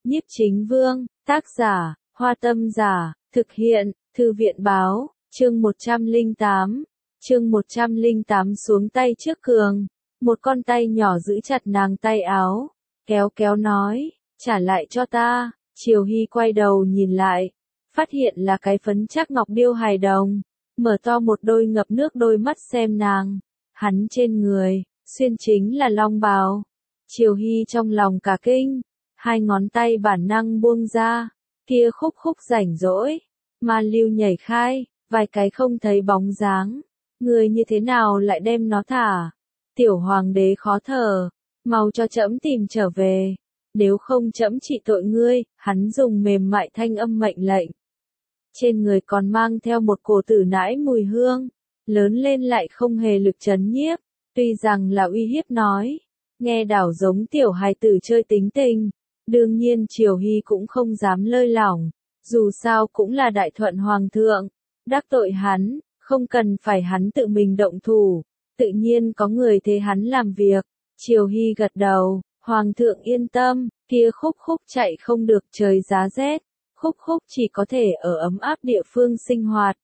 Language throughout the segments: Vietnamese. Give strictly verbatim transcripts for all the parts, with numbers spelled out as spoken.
Nhiếp Chính Vương, tác giả, Hoa Tâm Giả, thực hiện, Thư viện Báo, chương một trăm lẻ tám, chương một trăm lẻ tám xuống tay trước cường. Một con tay nhỏ giữ chặt nàng tay áo, kéo kéo nói, trả lại cho ta. Triều Hy quay đầu nhìn lại, phát hiện là cái phấn chắc ngọc điêu hài đồng, mở to một đôi ngập nước đôi mắt xem nàng. Hắn trên người, xuyên chính là long bào. Triều Hy trong lòng cả kinh, hai ngón tay bản năng buông ra, kia khúc khúc rảnh rỗi, mà lưu nhảy khai, vài cái không thấy bóng dáng. Người như thế nào lại đem nó thả? Tiểu hoàng đế khó thở, mau cho trẫm tìm trở về, nếu không trẫm trị tội ngươi. Hắn dùng mềm mại thanh âm mệnh lệnh. Trên người còn mang theo một cổ tử nãi mùi hương, lớn lên lại không hề lực chấn nhiếp, tuy rằng là uy hiếp nói, nghe đảo giống tiểu hài tử chơi tính tình. Đương nhiên Triều Hy cũng không dám lơi lỏng, dù sao cũng là đại thuận hoàng thượng, đắc tội hắn, không cần phải hắn tự mình động thủ, tự nhiên có người thế hắn làm việc. Triều Hy gật đầu, hoàng thượng yên tâm, kia khúc khúc chạy không được, trời giá rét, khúc khúc chỉ có thể ở ấm áp địa phương sinh hoạt.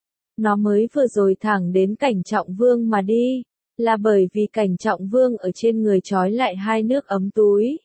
Nó mới vừa rồi thẳng đến Cảnh Trọng Vương mà đi, là bởi vì Cảnh Trọng Vương ở trên người trói lại hai nước ấm túi.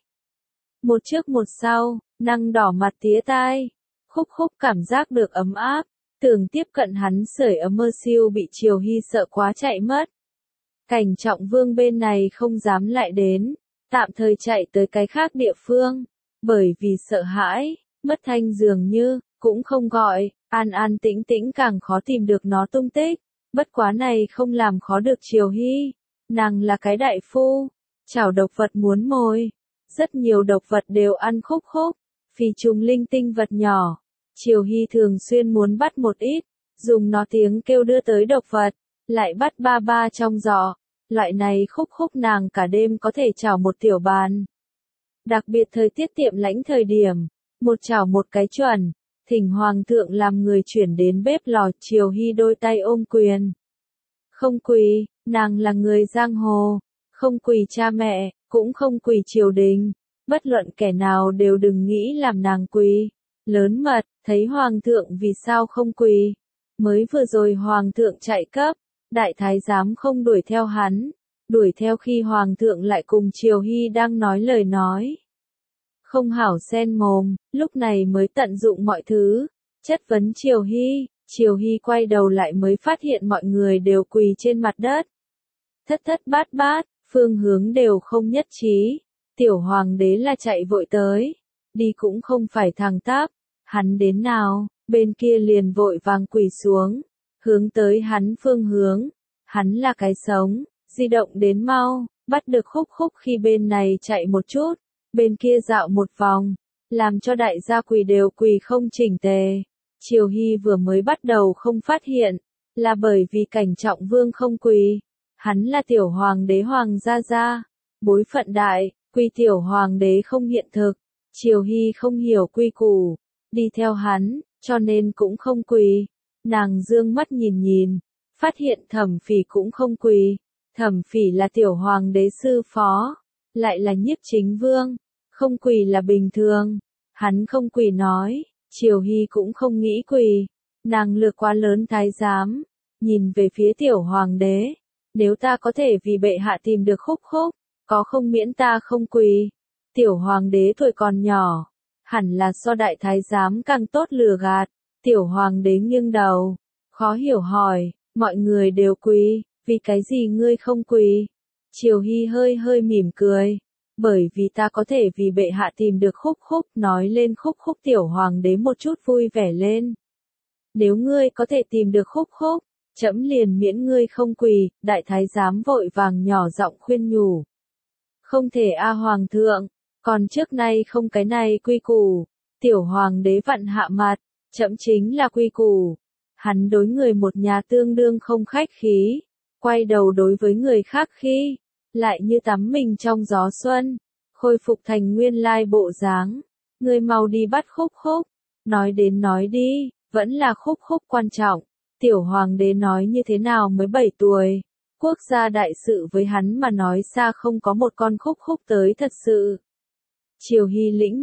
Một trước một sau, năng đỏ mặt tía tai, khúc khúc cảm giác được ấm áp, tưởng tiếp cận hắn sưởi ấm mơ siêu bị Triều Hy sợ quá chạy mất. Cảnh Trọng Vương bên này không dám lại đến, tạm thời chạy tới cái khác địa phương, bởi vì sợ hãi, mất thanh dường như, cũng không gọi, an an tĩnh tĩnh càng khó tìm được nó tung tích. Bất quá này không làm khó được Triều Hy, nàng là cái đại phu, chảo độc vật muốn mồi. Rất nhiều độc vật đều ăn khúc khúc, phi trùng linh tinh vật nhỏ. Triều Hy thường xuyên muốn bắt một ít, dùng nó tiếng kêu đưa tới độc vật, lại bắt ba ba trong giỏ. Loại này khúc khúc nàng cả đêm có thể chảo một tiểu bàn. Đặc biệt thời tiết tiệm lãnh thời điểm, một chảo một cái chuẩn, thỉnh hoàng thượng làm người chuyển đến bếp lò. Triều Hy đôi tay ôm quyền. Không quỳ, nàng là người giang hồ, không quỳ cha mẹ, cũng không quỳ triều đình, bất luận kẻ nào đều đừng nghĩ làm nàng quỳ. Lớn mật, thấy hoàng thượng vì sao không quỳ. Mới vừa rồi hoàng thượng chạy cấp, đại thái giám không đuổi theo hắn, đuổi theo khi hoàng thượng lại cùng Triều Hy đang nói lời nói. Không hảo xen mồm, lúc này mới tận dụng mọi thứ, chất vấn Triều Hy. Triều Hy quay đầu lại mới phát hiện mọi người đều quỳ trên mặt đất. Thất thất bát bát, phương hướng đều không nhất trí. Tiểu hoàng đế là chạy vội tới, đi cũng không phải thẳng tắp. Hắn đến nào, bên kia liền vội vàng quỳ xuống, hướng tới hắn phương hướng. Hắn là cái sống, di động đến mau, bắt được khúc khúc khi bên này chạy một chút, bên kia dạo một vòng, làm cho đại gia quỳ đều quỳ không chỉnh tề. Triều Hy vừa mới bắt đầu không phát hiện, là bởi vì Cảnh Trọng Vương không quỳ. Hắn là tiểu hoàng đế hoàng gia gia, bối phận đại, quy tiểu hoàng đế không hiện thực. Triều Hy không hiểu quy củ, đi theo hắn, cho nên cũng không quỳ. Nàng dương mắt nhìn nhìn, phát hiện Thẩm Phỉ cũng không quỳ. Thẩm Phỉ là tiểu hoàng đế sư phó, lại là Nhiếp Chính Vương, không quỳ là bình thường. Hắn không quỳ nói, Triều Hy cũng không nghĩ quỳ. Nàng lược quá lớn thái giám, nhìn về phía tiểu hoàng đế. Nếu ta có thể vì bệ hạ tìm được khúc khúc, có không miễn ta không quỳ. Tiểu hoàng đế tuổi còn nhỏ, hẳn là so đại thái giám càng tốt lừa gạt. Tiểu hoàng đế nghiêng đầu, khó hiểu hỏi, mọi người đều quỳ, vì cái gì ngươi không quỳ? Triều Hy hơi hơi mỉm cười, bởi vì ta có thể vì bệ hạ tìm được khúc khúc. Nói lên khúc khúc tiểu hoàng đế một chút vui vẻ lên. Nếu ngươi có thể tìm được khúc khúc, trẫm liền miễn ngươi không quỳ. Đại thái giám vội vàng nhỏ giọng khuyên nhủ. Không thể a hoàng thượng, còn trước nay không cái này quy củ. Tiểu hoàng đế vặn hạ mặt, trẫm chính là quy củ. Hắn đối người một nhà tương đương không khách khí, quay đầu đối với người khác khi, lại như tắm mình trong gió xuân, khôi phục thành nguyên lai bộ dáng. Ngươi mau đi bắt khúc khúc. Nói đến nói đi, vẫn là khúc khúc quan trọng. Tiểu hoàng đế nói như thế nào mới bảy tuổi, quốc gia đại sự với hắn mà nói xa không có một con khúc khúc tới thật sự. Triều Hy lĩnh mệnh,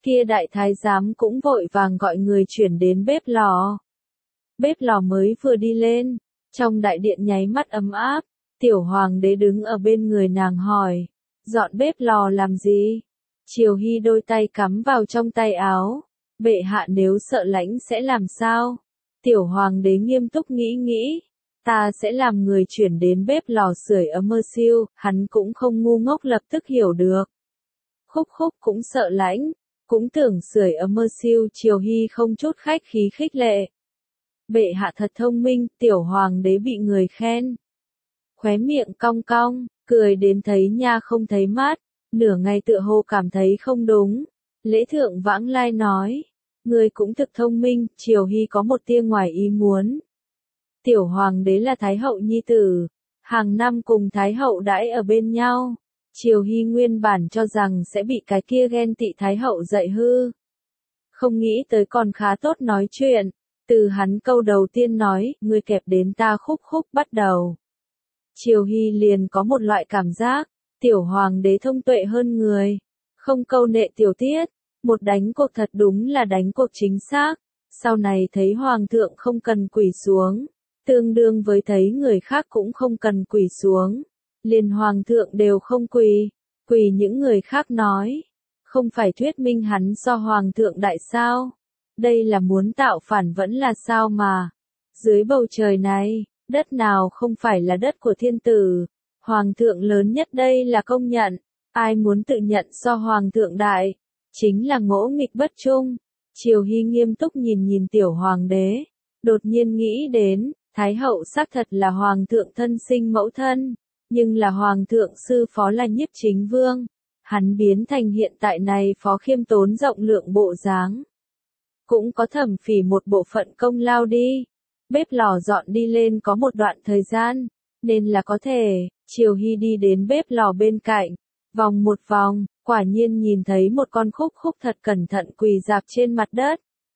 Kia đại thái giám cũng vội vàng gọi người chuyển đến bếp lò. Bếp lò mới vừa đi lên, trong đại điện nháy mắt ấm áp, tiểu hoàng đế đứng ở bên người nàng hỏi, dọn bếp lò làm gì? Triều Hy đôi tay cắm vào trong tay áo, bệ hạ nếu sợ lãnh sẽ làm sao? Tiểu hoàng đế nghiêm túc nghĩ nghĩ, ta sẽ làm người chuyển đến bếp lò sưởi ấm mơ siêu, hắn cũng không ngu ngốc lập tức hiểu được. Khúc khúc cũng sợ lãnh, cũng tưởng sưởi ấm mơ siêu, Triều Hy không chút khách khí khích lệ. Bệ hạ thật thông minh, tiểu hoàng đế bị người khen. Khóe miệng cong cong, cười đến thấy nha không thấy mát, nửa ngày tựa hồ cảm thấy không đúng. Lễ thượng vãng lai nói, người cũng thực thông minh, Triều Hy có một tia ngoài ý muốn. Tiểu hoàng đế là thái hậu nhi tử, hàng năm cùng thái hậu đãi ở bên nhau. Triều Hy nguyên bản cho rằng sẽ bị cái kia ghen tị thái hậu dạy hư. Không nghĩ tới còn khá tốt nói chuyện, từ hắn câu đầu tiên nói, ngươi kẹp đến ta khúc khúc bắt đầu. Triều Hy liền có một loại cảm giác, tiểu hoàng đế thông tuệ hơn người, không câu nệ tiểu tiết, một đánh cuộc thật đúng là đánh cuộc chính xác, sau này thấy hoàng thượng không cần quỳ xuống, tương đương với thấy người khác cũng không cần quỳ xuống, liền hoàng thượng đều không quỳ, quỳ những người khác nói, không phải thuyết minh hắn so hoàng thượng đại sao, đây là muốn tạo phản vẫn là sao mà, dưới bầu trời này, đất nào không phải là đất của thiên tử, hoàng thượng lớn nhất đây là công nhận, ai muốn tự nhận so hoàng thượng đại, chính là ngỗ nghịch bất trung. Triều Hy nghiêm túc nhìn nhìn tiểu hoàng đế, đột nhiên nghĩ đến, thái hậu xác thật là hoàng thượng thân sinh mẫu thân, nhưng là hoàng thượng sư phó là Nhiếp Chính Vương, hắn biến thành hiện tại này phó khiêm tốn rộng lượng bộ dáng, cũng có thẩm phỉ một bộ phận công lao đi. Bếp lò dọn đi lên có một đoạn thời gian, nên là có thể, Triều Hy đi đến bếp lò bên cạnh, vòng một vòng, quả nhiên nhìn thấy một con khúc khúc thật cẩn thận quỳ dạp trên mặt đất.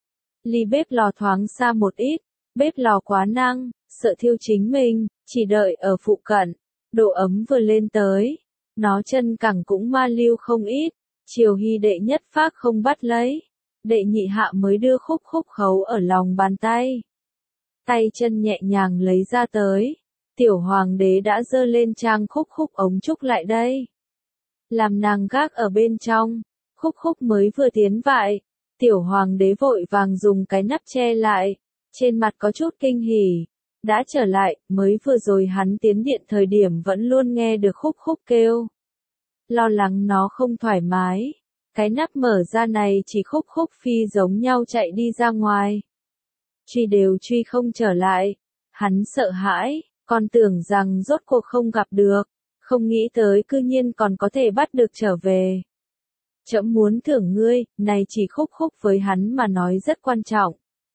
Ly bếp lò thoáng xa một ít, bếp lò quá năng, sợ thiêu chính mình, chỉ đợi ở phụ cận, độ ấm vừa lên tới, nó chân cẳng cũng ma lưu không ít, Triều Hy đệ nhất phác không bắt lấy, đệ nhị hạ mới đưa khúc khúc khấu ở lòng bàn tay. Tay chân nhẹ nhàng lấy ra tới, tiểu hoàng đế đã giơ lên trang khúc khúc ống trúc lại đây. Làm nàng gác ở bên trong, khúc khúc mới vừa tiến vại, tiểu hoàng đế vội vàng dùng cái nắp che lại, trên mặt có chút kinh hỉ, đã trở lại, mới vừa rồi hắn tiến điện thời điểm vẫn luôn nghe được khúc khúc kêu. Lo lắng nó không thoải mái, cái nắp mở ra này chỉ khúc khúc phi giống nhau chạy đi ra ngoài. Truy đều truy không trở lại, hắn sợ hãi, còn tưởng rằng rốt cuộc không gặp được, không nghĩ tới cư nhiên còn có thể bắt được trở về. Trẫm muốn thưởng ngươi, này chỉ khúc khúc với hắn mà nói rất quan trọng.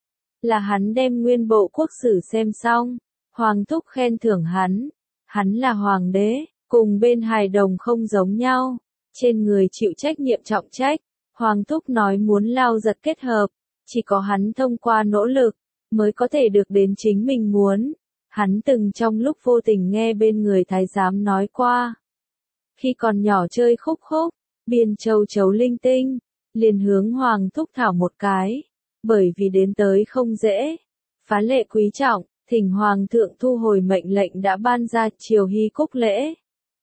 Là hắn đem nguyên bộ quốc sử xem xong, hoàng thúc khen thưởng hắn, hắn là hoàng đế, cùng bên hài đồng không giống nhau, trên người chịu trách nhiệm trọng trách, hoàng thúc nói muốn lao giật kết hợp, chỉ có hắn thông qua nỗ lực, mới có thể được đến chính mình muốn. Hắn từng trong lúc vô tình nghe bên người thái giám nói qua. Khi còn nhỏ chơi khúc khúc, biên châu chấu linh tinh, liền hướng hoàng thúc thảo một cái, bởi vì đến tới không dễ. Phá lệ quý trọng, thỉnh hoàng thượng thu hồi mệnh lệnh đã ban ra Triều Hy cúc lễ.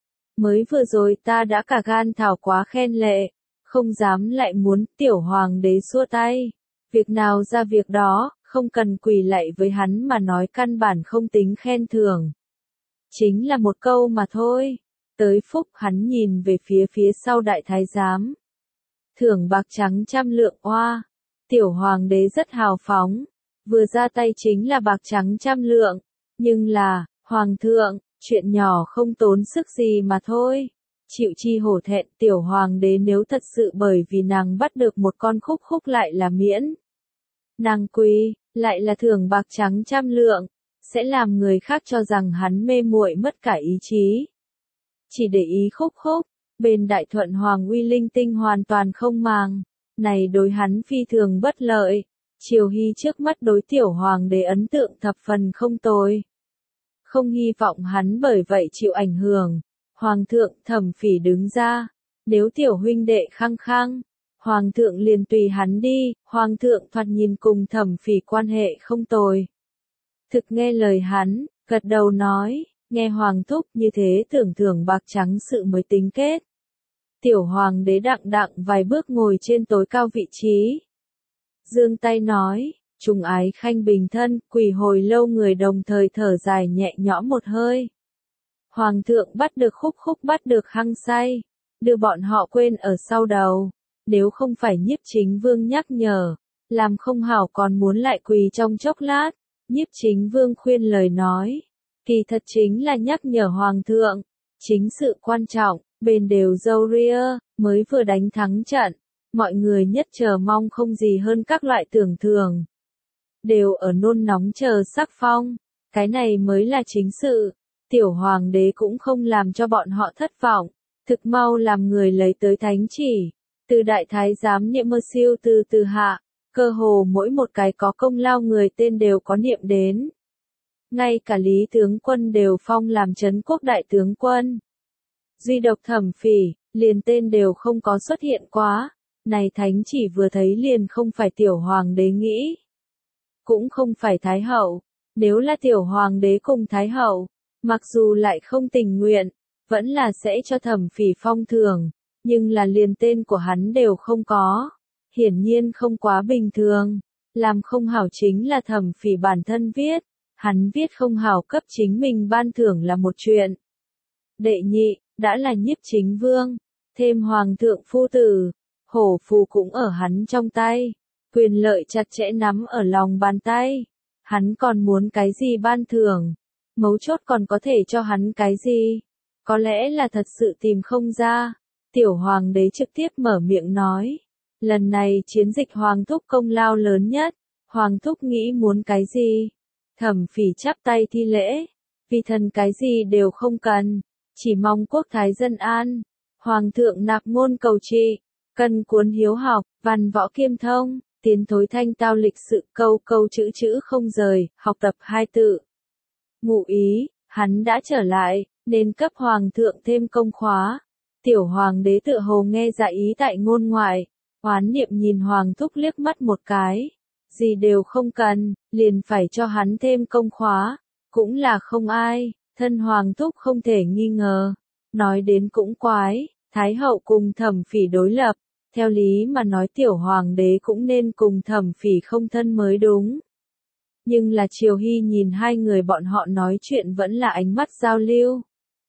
Mới vừa rồi ta đã cả gan thảo quá khen lệ, không dám lại muốn tiểu hoàng đế xua tay. Việc nào ra việc đó, không cần quỳ lạy với hắn mà nói căn bản không tính khen thưởng. Chính là một câu mà thôi. Tới phúc hắn nhìn về phía phía sau đại thái giám. Thưởng bạc trắng trăm lượng oa. Tiểu hoàng đế rất hào phóng. Vừa ra tay chính là bạc trắng trăm lượng. Nhưng là, hoàng thượng, chuyện nhỏ không tốn sức gì mà thôi. Chịu chi hổ thẹn tiểu hoàng đế nếu thật sự bởi vì nàng bắt được một con khúc khúc lại là miễn. Nàng quý, lại là thưởng bạc trắng trăm lượng, sẽ làm người khác cho rằng hắn mê muội mất cả ý chí. Chỉ để ý khúc khúc, bên đại thuận hoàng uy linh tinh hoàn toàn không màng, này đối hắn phi thường bất lợi, Triều Hy trước mắt đối tiểu hoàng đế ấn tượng thập phần không tồi. Không hy vọng hắn bởi vậy chịu ảnh hưởng, hoàng thượng thẩm phỉ đứng ra, nếu tiểu huynh đệ khăng khăng, Hoàng thượng liền tùy hắn đi, hoàng thượng thoạt nhìn cùng Thẩm Phỉ quan hệ không tồi. Thực nghe lời hắn, gật đầu nói, nghe hoàng thúc như thế tưởng thưởng bạc trắng sự mới tính kết. Tiểu hoàng đế đặng đặng vài bước ngồi trên tối cao vị trí. Dương tay nói, trùng ái khanh bình thân, quỳ hồi lâu người đồng thời thở dài nhẹ nhõm một hơi. Hoàng thượng bắt được khúc khúc bắt được hăng say, đưa bọn họ quên ở sau đầu. Nếu không phải Nhiếp Chính Vương nhắc nhở, làm không hảo còn muốn lại quỳ trong chốc lát. Nhiếp Chính Vương khuyên lời nói, kỳ thật chính là nhắc nhở Hoàng thượng, chính sự quan trọng, bên đều dâu ria, mới vừa đánh thắng trận, mọi người nhất chờ mong không gì hơn các loại tưởng thưởng. Đều ở nôn nóng chờ sắc phong, cái này mới là chính sự, tiểu hoàng đế cũng không làm cho bọn họ thất vọng, thực mau làm người lấy tới thánh chỉ, từ đại thái giám niệm mơ siêu từ từ hạ. Cơ hồ mỗi một cái có công lao người tên đều có niệm đến. Ngay cả Lý tướng quân đều phong làm trấn quốc đại tướng quân. Duy độc Thẩm Phỉ, liền tên đều không có xuất hiện quá. Này thánh chỉ vừa thấy liền không phải tiểu hoàng đế nghĩ. Cũng không phải thái hậu. Nếu là tiểu hoàng đế cùng thái hậu, mặc dù lại không tình nguyện, vẫn là sẽ cho Thẩm Phỉ phong thưởng. Nhưng là liền tên của hắn đều không có. Hiển nhiên không quá bình thường, làm không hảo chính là Thẩm Phỉ bản thân viết, hắn viết không hảo cấp chính mình ban thưởng là một chuyện. Đệ nhị, đã là Nhiếp Chính Vương, thêm hoàng thượng phu tử, hổ phù cũng ở hắn trong tay, quyền lợi chặt chẽ nắm ở lòng bàn tay, hắn còn muốn cái gì ban thưởng, mấu chốt còn có thể cho hắn cái gì, có lẽ là thật sự tìm không ra, tiểu hoàng đế trực tiếp mở miệng nói. Lần này chiến dịch Hoàng thúc công lao lớn nhất, Hoàng thúc nghĩ muốn cái gì? Thẩm Phỉ chắp tay thi lễ, vì thần cái gì đều không cần, chỉ mong quốc thái dân an. Hoàng thượng nạp ngôn cầu trị, cần cuốn hiếu học, văn võ kiêm thông, tiến thối thanh tao lịch sự câu câu chữ chữ không rời, học tập hai tự. Ngụ ý, hắn đã trở lại, nên cấp Hoàng thượng thêm công khóa. Tiểu hoàng đế tựa hồ nghe dạ ý tại ngôn ngoại. Hoán niệm nhìn Hoàng thúc liếc mắt một cái, gì đều không cần, liền phải cho hắn thêm công khóa, cũng là không ai, thân Hoàng thúc không thể nghi ngờ. Nói đến cũng quái, Thái hậu cùng Thẩm Phỉ đối lập, theo lý mà nói tiểu hoàng đế cũng nên cùng Thẩm Phỉ không thân mới đúng. Nhưng là Triều Hy nhìn hai người bọn họ nói chuyện vẫn là ánh mắt giao lưu.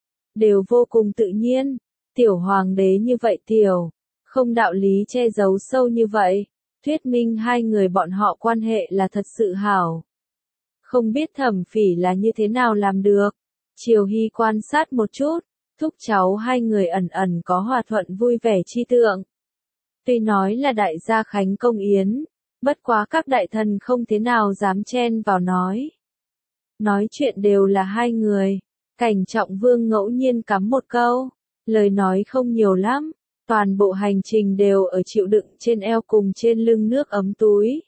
Đều vô cùng tự nhiên, tiểu hoàng đế như vậy tiểu. Không đạo lý che giấu sâu như vậy, thuyết minh hai người bọn họ quan hệ là thật sự hảo. Không biết Thẩm Phỉ là như thế nào làm được. Triều Hy quan sát một chút, thúc cháu hai người ẩn ẩn có hòa thuận vui vẻ chi tượng. Tuy nói là đại gia khánh công yến, bất quá các đại thần không thế nào dám chen vào nói. Nói chuyện đều là hai người, Cảnh Trọng Vương ngẫu nhiên cắm một câu, lời nói không nhiều lắm. Toàn bộ hành trình đều ở chịu đựng trên eo cùng trên lưng nước ấm túi.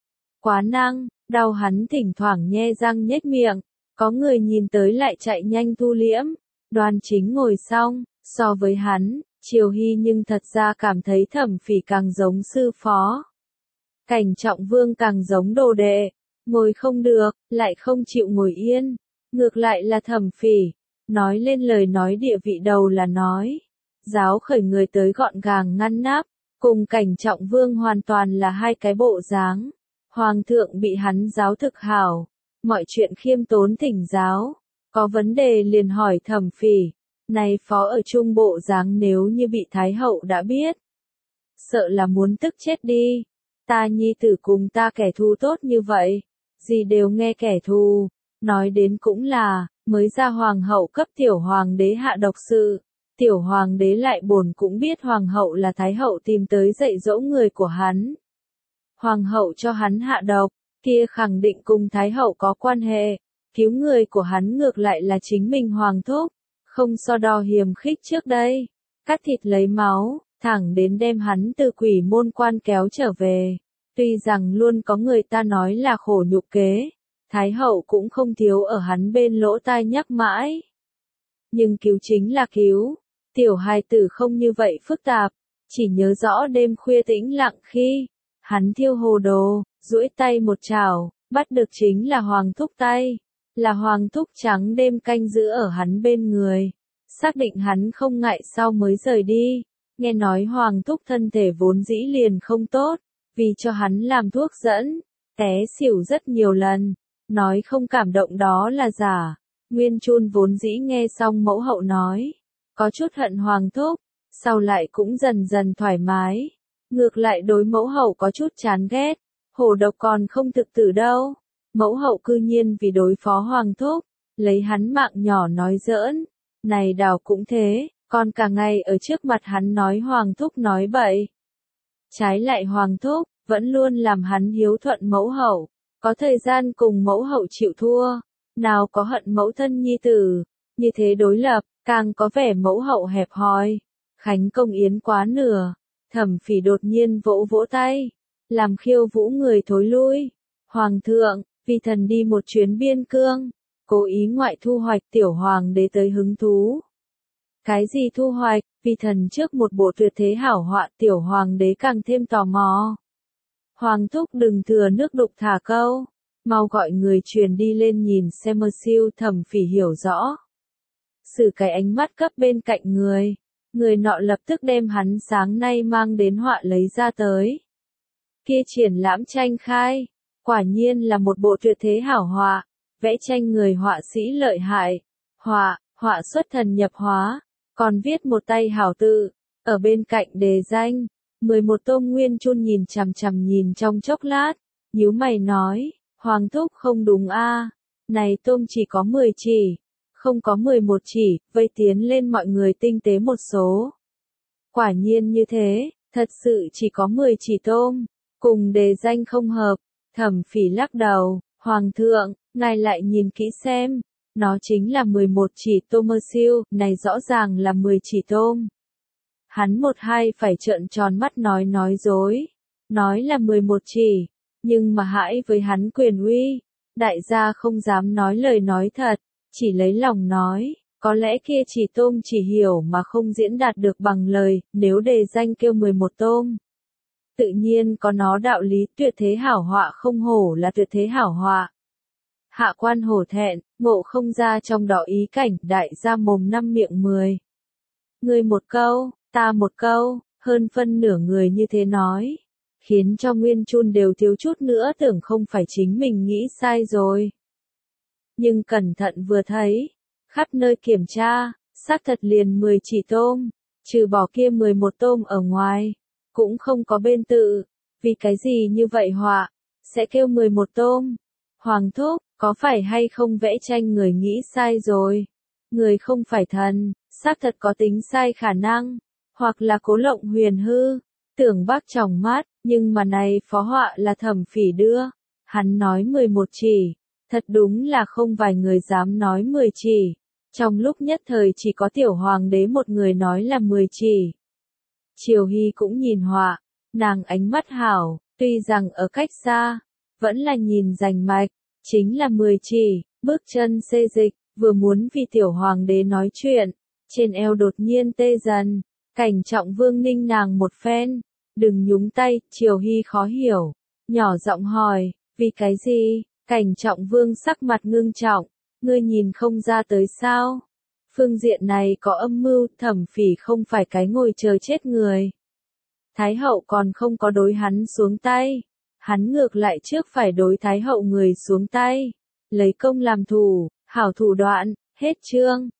Quá năng, đau hắn thỉnh thoảng nhe răng nhếch miệng, có người nhìn tới lại chạy nhanh thu liễm, Đoan Chính ngồi xong, so với hắn, Triều Hy nhưng thật ra cảm thấy Thẩm Phỉ càng giống sư phó. Cảnh Trọng Vương càng giống đồ đệ, ngồi không được, lại không chịu ngồi yên, ngược lại là Thẩm Phỉ, nói lên lời nói địa vị đầu là nói. Giáo khởi người tới gọn gàng ngăn nắp, cùng Cảnh Trọng Vương hoàn toàn là hai cái bộ dáng. Hoàng thượng bị hắn giáo thực hảo, mọi chuyện khiêm tốn thỉnh giáo, có vấn đề liền hỏi Thẩm Phỉ, này phó ở trung bộ dáng nếu như bị Thái hậu đã biết. Sợ là muốn tức chết đi, ta nhi tử cùng ta kẻ thù tốt như vậy, gì đều nghe kẻ thù, nói đến cũng là, mới ra hoàng hậu cấp tiểu hoàng đế hạ độc sự. Tiểu hoàng đế lại buồn cũng biết hoàng hậu là thái hậu tìm tới dạy dỗ người của hắn. Hoàng hậu cho hắn hạ độc, kia khẳng định cùng thái hậu có quan hệ, cứu người của hắn ngược lại là chính mình hoàng thúc, không so đo hiềm khích trước đây, cắt thịt lấy máu, thẳng đến đem hắn từ quỷ môn quan kéo trở về. Tuy rằng luôn có người ta nói là khổ nhục kế, thái hậu cũng không thiếu ở hắn bên lỗ tai nhắc mãi. Nhưng cứu chính là cứu. Tiểu hài tử không như vậy phức tạp, chỉ nhớ rõ đêm khuya tĩnh lặng khi hắn thiêu hồ đồ, duỗi tay một chảo, bắt được chính là Hoàng Thúc tay, là Hoàng Thúc trắng đêm canh giữ ở hắn bên người, xác định hắn không ngại sau mới rời đi. Nghe nói Hoàng Thúc thân thể vốn dĩ liền không tốt, vì cho hắn làm thuốc dẫn, té xỉu rất nhiều lần, nói không cảm động đó là giả. Nguyên Chun vốn dĩ nghe xong mẫu hậu nói, có chút hận Hoàng Thúc, sau lại cũng dần dần thoải mái, ngược lại đối mẫu hậu có chút chán ghét, hổ độc còn không thực tử đâu, mẫu hậu cư nhiên vì đối phó Hoàng Thúc, lấy hắn mạng nhỏ nói giỡn, này đào cũng thế, còn cả ngày ở trước mặt hắn nói Hoàng Thúc nói bậy. Trái lại Hoàng Thúc, vẫn luôn làm hắn hiếu thuận mẫu hậu, có thời gian cùng mẫu hậu chịu thua, nào có hận mẫu thân nhi tử, như thế đối lập, càng có vẻ mẫu hậu hẹp hòi. Khánh công yến quá nửa, Thẩm Phỉ đột nhiên vỗ vỗ tay, làm khiêu vũ người thối lui. Hoàng thượng, vì thần đi một chuyến biên cương, cố ý ngoại thu hoạch tiểu hoàng đế tới hứng thú. Cái gì thu hoạch, vì thần trước một bộ tuyệt thế hảo họa tiểu hoàng đế càng thêm tò mò. Hoàng thúc đừng thừa nước đục thả câu, mau gọi người truyền đi lên nhìn xem mơ siêu. Thẩm Phỉ hiểu rõ. Sử cái ánh mắt cấp bên cạnh người, người nọ lập tức đem hắn sáng nay mang đến họa lấy ra tới. Kia triển lãm tranh khai, quả nhiên là một bộ tuyệt thế hảo họa, vẽ tranh người họa sĩ lợi hại, họa, họa xuất thần nhập hóa, còn viết một tay hảo tự, ở bên cạnh đề danh, mười một tôm. Nguyên Chun nhìn chằm chằm nhìn trong chốc lát, nhíu mày nói, Hoàng thúc không đúng a, này tôm chỉ có mười chỉ, không có mười một chỉ, vây tiến lên mọi người tinh tế một số. Quả nhiên như thế, thật sự chỉ có mười chỉ tôm, cùng đề danh không hợp. Thẩm Phỉ lắc đầu, Hoàng thượng, ngài lại nhìn kỹ xem, nó chính là mười một chỉ tôm mơ siêu, này rõ ràng là mười chỉ tôm. Hắn một hai phải trợn tròn mắt nói nói dối, nói là mười một chỉ, nhưng mà hãi với hắn quyền uy, đại gia không dám nói lời nói thật, chỉ lấy lòng nói, có lẽ kia chỉ tôm chỉ hiểu mà không diễn đạt được bằng lời, nếu đề danh kêu mười một tôm. Tự nhiên có nó đạo lý, tuyệt thế hảo họa không hổ là tuyệt thế hảo họa. Hạ quan hổ thẹn, ngộ không ra trong đó ý cảnh, đại gia mồm năm miệng mười. Người một câu, ta một câu, hơn phân nửa người như thế nói, khiến cho Nguyên Chun đều thiếu chút nữa tưởng không phải chính mình nghĩ sai rồi. Nhưng cẩn thận vừa thấy, khắp nơi kiểm tra, xác thật liền mười chỉ tôm, trừ bỏ kia mười một tôm ở ngoài, cũng không có bên tự, vì cái gì như vậy họa, sẽ kêu mười một tôm. Hoàng thúc, có phải hay không vẽ tranh người nghĩ sai rồi? Người không phải thần, xác thật có tính sai khả năng, hoặc là cố lộng huyền hư, tưởng bác tròng mắt, nhưng mà này phó họa là Thẩm Phỉ đưa, hắn nói mười một chỉ, thật đúng là không vài người dám nói mười chỉ, trong lúc nhất thời chỉ có tiểu hoàng đế một người nói là mười chỉ. Triều Hy cũng nhìn họa, nàng ánh mắt hảo, tuy rằng ở cách xa, vẫn là nhìn rành mạch, chính là mười chỉ, bước chân xê dịch, vừa muốn vì tiểu hoàng đế nói chuyện, trên eo đột nhiên tê dần, Cảnh Trọng Vương ninh nàng một phen, đừng nhúng tay. Triều Hy khó hiểu, nhỏ giọng hỏi, vì cái gì? Cảnh Trọng Vương sắc mặt ngưng trọng, ngươi nhìn không ra tới sao? Phương diện này có âm mưu, Thẩm Phỉ không phải cái ngồi chờ chết người. Thái hậu còn không có đối hắn xuống tay, hắn ngược lại trước phải đối Thái hậu người xuống tay, lấy công làm thủ, hảo thủ đoạn. Hết chương.